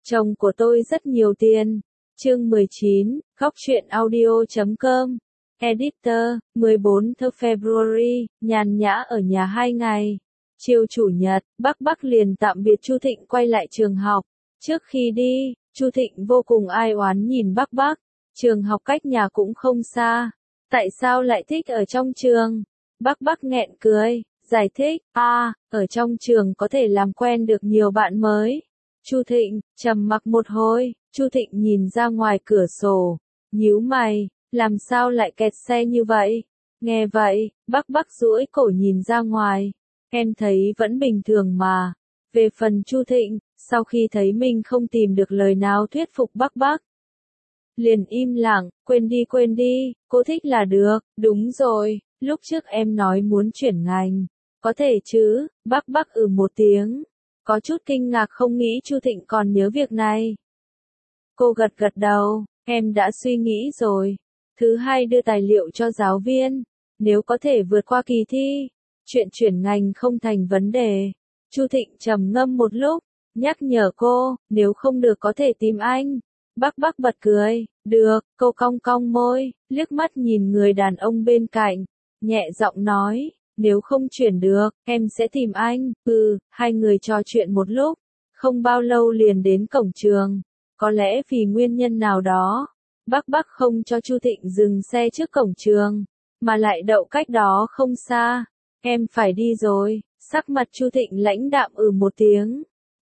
Chồng của tôi rất nhiều tiền. Chương 19, Góc truyện audio.com. Editor, 14 February, nhàn nhã ở nhà 2 ngày. Chiều Chủ nhật, Bắc liền tạm biệt Chu Thịnh quay lại trường học. Trước khi đi, Chu Thịnh vô cùng ai oán nhìn Bắc. Trường học cách nhà cũng không xa. Tại sao lại thích ở trong trường? Bắc nghẹn cười, giải thích, ở trong trường có thể làm quen được nhiều bạn mới. Chu Thịnh trầm mặc một hồi, Chu Thịnh nhìn ra ngoài cửa sổ, nhíu mày, làm sao lại kẹt xe như vậy? Nghe vậy, Bắc duỗi cổ nhìn ra ngoài, em thấy vẫn bình thường mà. Về phần Chu Thịnh, sau khi thấy mình không tìm được lời nào thuyết phục Bắc, liền im lặng, quên đi, cô thích là được, đúng rồi, lúc trước em nói muốn chuyển ngành, có thể chứ? Bắc một tiếng. Có chút kinh ngạc không nghĩ Chu Thịnh còn nhớ việc này. Cô gật đầu, em đã suy nghĩ rồi. Thứ hai đưa tài liệu cho giáo viên. Nếu có thể vượt qua kỳ thi, chuyện chuyển ngành không thành vấn đề. Chu Thịnh trầm ngâm một lúc, nhắc nhở cô, nếu không được có thể tìm anh. Bắc bật cười, được, cô cong môi, liếc mắt nhìn người đàn ông bên cạnh, nhẹ giọng nói. Nếu không chuyển được, em sẽ tìm anh. Hai người trò chuyện một lúc, không bao lâu liền đến cổng trường. Có lẽ vì nguyên nhân nào đó, Bắc không cho Chu Thịnh dừng xe trước cổng trường, mà lại đậu cách đó không xa. Em phải đi rồi, sắc mặt Chu Thịnh lãnh đạm một tiếng.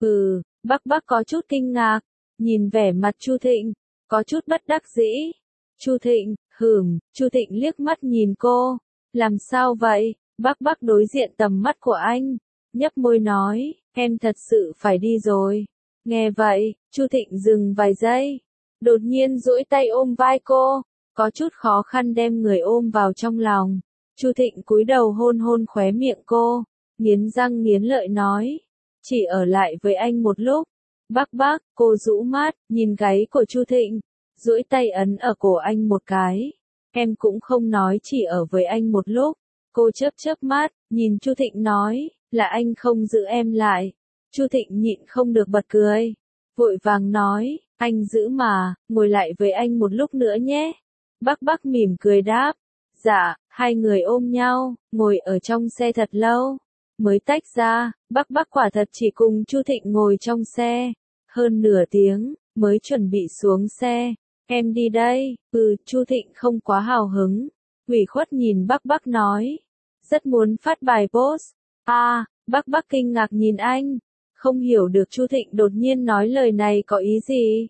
Bắc có chút kinh ngạc, nhìn vẻ mặt Chu Thịnh, có chút bất đắc dĩ. Chu Thịnh, Chu Thịnh liếc mắt nhìn cô, làm sao vậy? Bắc đối diện tầm mắt của anh, nhấp môi nói, em thật sự phải đi rồi. Nghe vậy, Chu Thịnh dừng vài giây, đột nhiên duỗi tay ôm vai cô, có chút khó khăn đem người ôm vào trong lòng. Chu Thịnh cúi đầu hôn khóe miệng cô, nghiến răng nghiến lợi nói, chỉ ở lại với anh một lúc. Bắc, cô rũ mắt, nhìn gáy của Chu Thịnh, duỗi tay ấn ở cổ anh một cái. Em cũng không nói chỉ ở với anh một lúc. Cô chớp mắt, nhìn Chu Thịnh nói, là anh không giữ em lại. Chu Thịnh nhịn không được bật cười, vội vàng nói, anh giữ mà, ngồi lại với anh một lúc nữa nhé. Bắc mỉm cười đáp, dạ, hai người ôm nhau, ngồi ở trong xe thật lâu, mới tách ra. Bắc quả thật chỉ cùng Chu Thịnh ngồi trong xe, hơn nửa tiếng, mới chuẩn bị xuống xe. Em đi đây. Chu Thịnh không quá hào hứng, ủy khuất nhìn Bắc nói, rất muốn phát bài post. Bắc kinh ngạc nhìn anh, không hiểu được Chu Thịnh đột nhiên nói lời này có ý gì.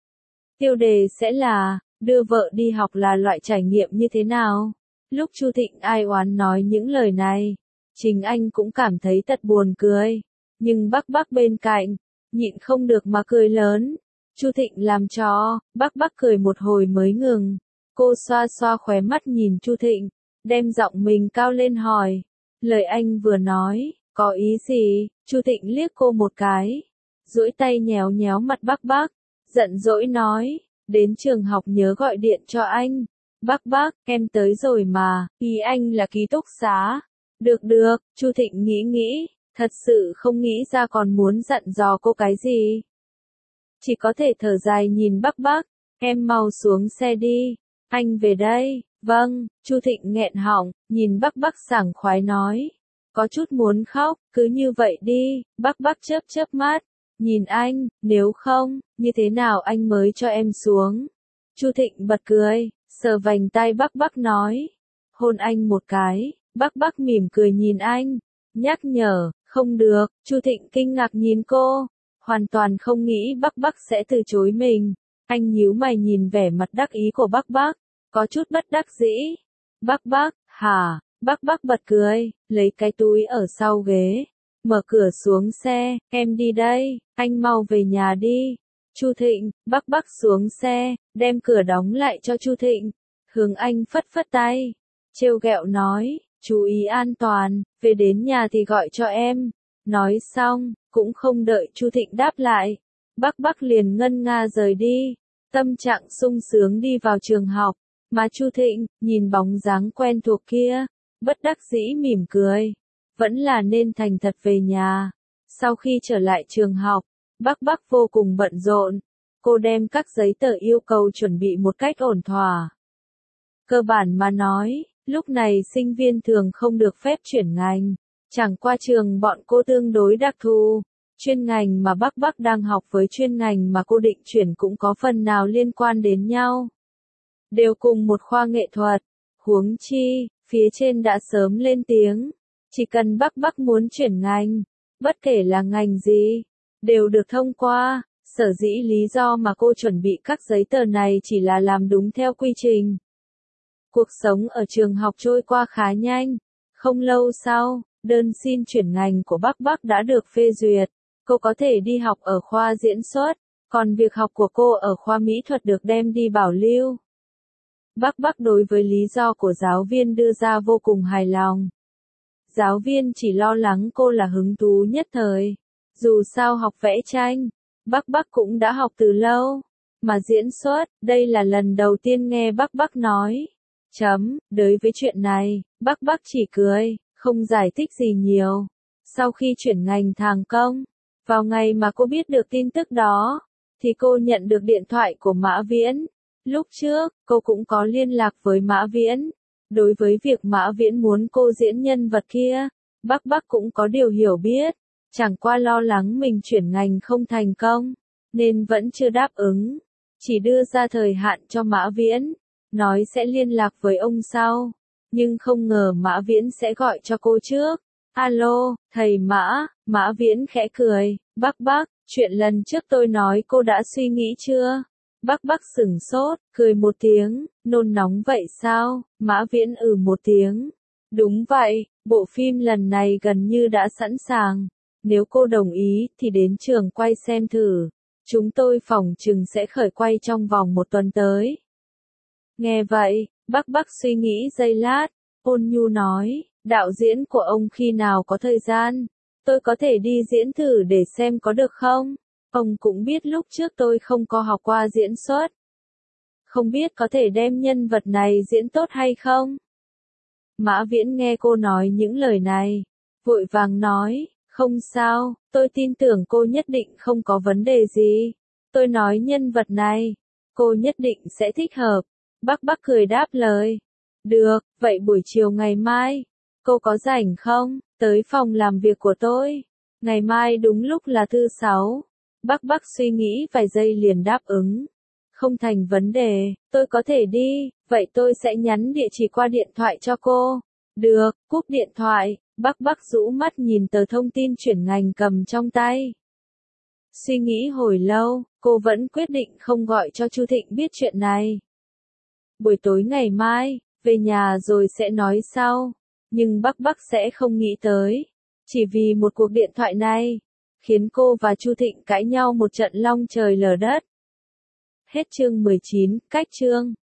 Tiêu đề sẽ là, đưa vợ đi học là loại trải nghiệm như thế nào? Lúc Chu Thịnh ai oán nói những lời này, chính anh cũng cảm thấy thật buồn cười, nhưng Bắc bên cạnh, nhịn không được mà cười lớn. Chu Thịnh làm cho, Bắc cười một hồi mới ngừng. Cô xoa khóe mắt nhìn Chu Thịnh, đem giọng mình cao lên hỏi, lời anh vừa nói, có ý gì? Chu Thịnh liếc cô một cái, duỗi tay nhéo mặt Bắc, giận dỗi nói, đến trường học nhớ gọi điện cho anh. Bắc, em tới rồi mà, ý anh là ký túc xá. Được, Chu Thịnh nghĩ, thật sự không nghĩ ra còn muốn dặn dò cô cái gì. Chỉ có thể thở dài nhìn Bắc, em mau xuống xe đi, anh về đây. Vâng, Chu Thịnh nghẹn họng, nhìn Bắc sảng khoái nói, có chút muốn khóc, cứ như vậy đi. Bắc chớp mắt, nhìn anh, nếu không, như thế nào anh mới cho em xuống? Chu Thịnh bật cười, sờ vành tay Bắc nói, hôn anh một cái. Bắc mỉm cười nhìn anh, nhắc nhở, không được. Chu Thịnh kinh ngạc nhìn cô, hoàn toàn không nghĩ Bắc sẽ từ chối mình. Anh nhíu mày nhìn vẻ mặt đắc ý của Bắc, có chút bất đắc dĩ. Bắc, hả? Bắc bật cười, lấy cái túi ở sau ghế, mở cửa xuống xe, em đi đây, anh mau về nhà đi. Chu Thịnh, Bắc xuống xe, đem cửa đóng lại cho Chu Thịnh, hướng anh phất tay, trêu ghẹo nói, chú ý an toàn, về đến nhà thì gọi cho em. Nói xong, cũng không đợi Chu Thịnh đáp lại, Bắc liền ngân nga rời đi, tâm trạng sung sướng đi vào trường học, mà Chu Thịnh, nhìn bóng dáng quen thuộc kia, bất đắc dĩ mỉm cười, vẫn là nên thành thật về nhà. Sau khi trở lại trường học, Bắc vô cùng bận rộn. Cô đem các giấy tờ yêu cầu chuẩn bị một cách ổn thỏa. Cơ bản mà nói, lúc này sinh viên thường không được phép chuyển ngành. Chẳng qua trường bọn cô tương đối đặc thù. Chuyên ngành mà Bắc đang học với chuyên ngành mà cô định chuyển cũng có phần nào liên quan đến nhau. Đều cùng một khoa nghệ thuật. Huống chi, phía trên đã sớm lên tiếng. Chỉ cần Bắc muốn chuyển ngành, bất kể là ngành gì, đều được thông qua. Sở dĩ lý do mà cô chuẩn bị các giấy tờ này chỉ là làm đúng theo quy trình. Cuộc sống ở trường học trôi qua khá nhanh. Không lâu sau, đơn xin chuyển ngành của Bắc đã được phê duyệt. Cô có thể đi học ở khoa diễn xuất, còn việc học của cô ở khoa mỹ thuật được đem đi bảo lưu. Bắc đối với lý do của giáo viên đưa ra vô cùng hài lòng. Giáo viên chỉ lo lắng cô là hứng thú nhất thời. Dù sao học vẽ tranh, Bắc cũng đã học từ lâu. Mà diễn xuất, đây là lần đầu tiên nghe Bắc nói. Đối với chuyện này, Bắc chỉ cười, không giải thích gì nhiều. Sau khi chuyển ngành thàng công, vào ngày mà cô biết được tin tức đó, thì cô nhận được điện thoại của Mã Viễn. Lúc trước, cô cũng có liên lạc với Mã Viễn. Đối với việc Mã Viễn muốn cô diễn nhân vật kia, Bắc cũng có điều hiểu biết. Chẳng qua lo lắng mình chuyển ngành không thành công, nên vẫn chưa đáp ứng. Chỉ đưa ra thời hạn cho Mã Viễn, nói sẽ liên lạc với ông sau. Nhưng không ngờ Mã Viễn sẽ gọi cho cô trước. Alo, thầy Mã Viễn khẽ cười. Bắc, chuyện lần trước tôi nói cô đã suy nghĩ chưa? Bắc sửng sốt, cười một tiếng, nôn nóng vậy sao? Mã Viễn một tiếng. Đúng vậy, bộ phim lần này gần như đã sẵn sàng. Nếu cô đồng ý thì đến trường quay xem thử. Chúng tôi phỏng chừng sẽ khởi quay trong vòng 1 tuần tới. Nghe vậy, Bắc suy nghĩ giây lát, ôn nhu nói, đạo diễn của ông khi nào có thời gian, tôi có thể đi diễn thử để xem có được không? Ông cũng biết lúc trước tôi không có học qua diễn xuất. Không biết có thể đem nhân vật này diễn tốt hay không? Mã Viễn nghe cô nói những lời này, vội vàng nói, không sao, tôi tin tưởng cô nhất định không có vấn đề gì. Tôi nói nhân vật này, cô nhất định sẽ thích hợp. Bắc cười đáp lời. Được, vậy buổi chiều ngày mai, cô có rảnh không? Tới phòng làm việc của tôi. Ngày mai đúng lúc là thứ 6. Bắc suy nghĩ vài giây liền đáp ứng. Không thành vấn đề, tôi có thể đi, vậy tôi sẽ nhắn địa chỉ qua điện thoại cho cô. Được, cúp điện thoại, Bắc rũ mắt nhìn tờ thông tin chuyển ngành cầm trong tay. Suy nghĩ hồi lâu, cô vẫn quyết định không gọi cho Chu Thịnh biết chuyện này. Buổi tối ngày mai, về nhà rồi sẽ nói sau. Nhưng Bắc sẽ không nghĩ tới. Chỉ vì một cuộc điện thoại này, khiến cô và Chu Thịnh cãi nhau một trận long trời lở đất. Hết chương 19, cách chương.